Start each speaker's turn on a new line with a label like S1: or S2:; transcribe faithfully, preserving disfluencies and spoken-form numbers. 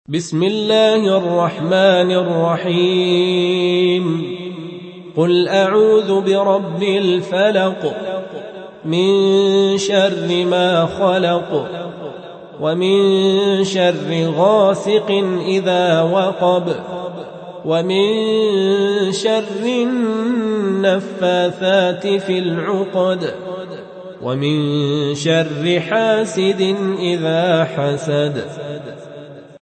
S1: بسم الله الرحمن الرحيم قل أعوذ برب الفلق من شر ما خلق ومن شر غاسق إذا وقب ومن شر النفاثات في العقد ومن شر حاسد إذا حسد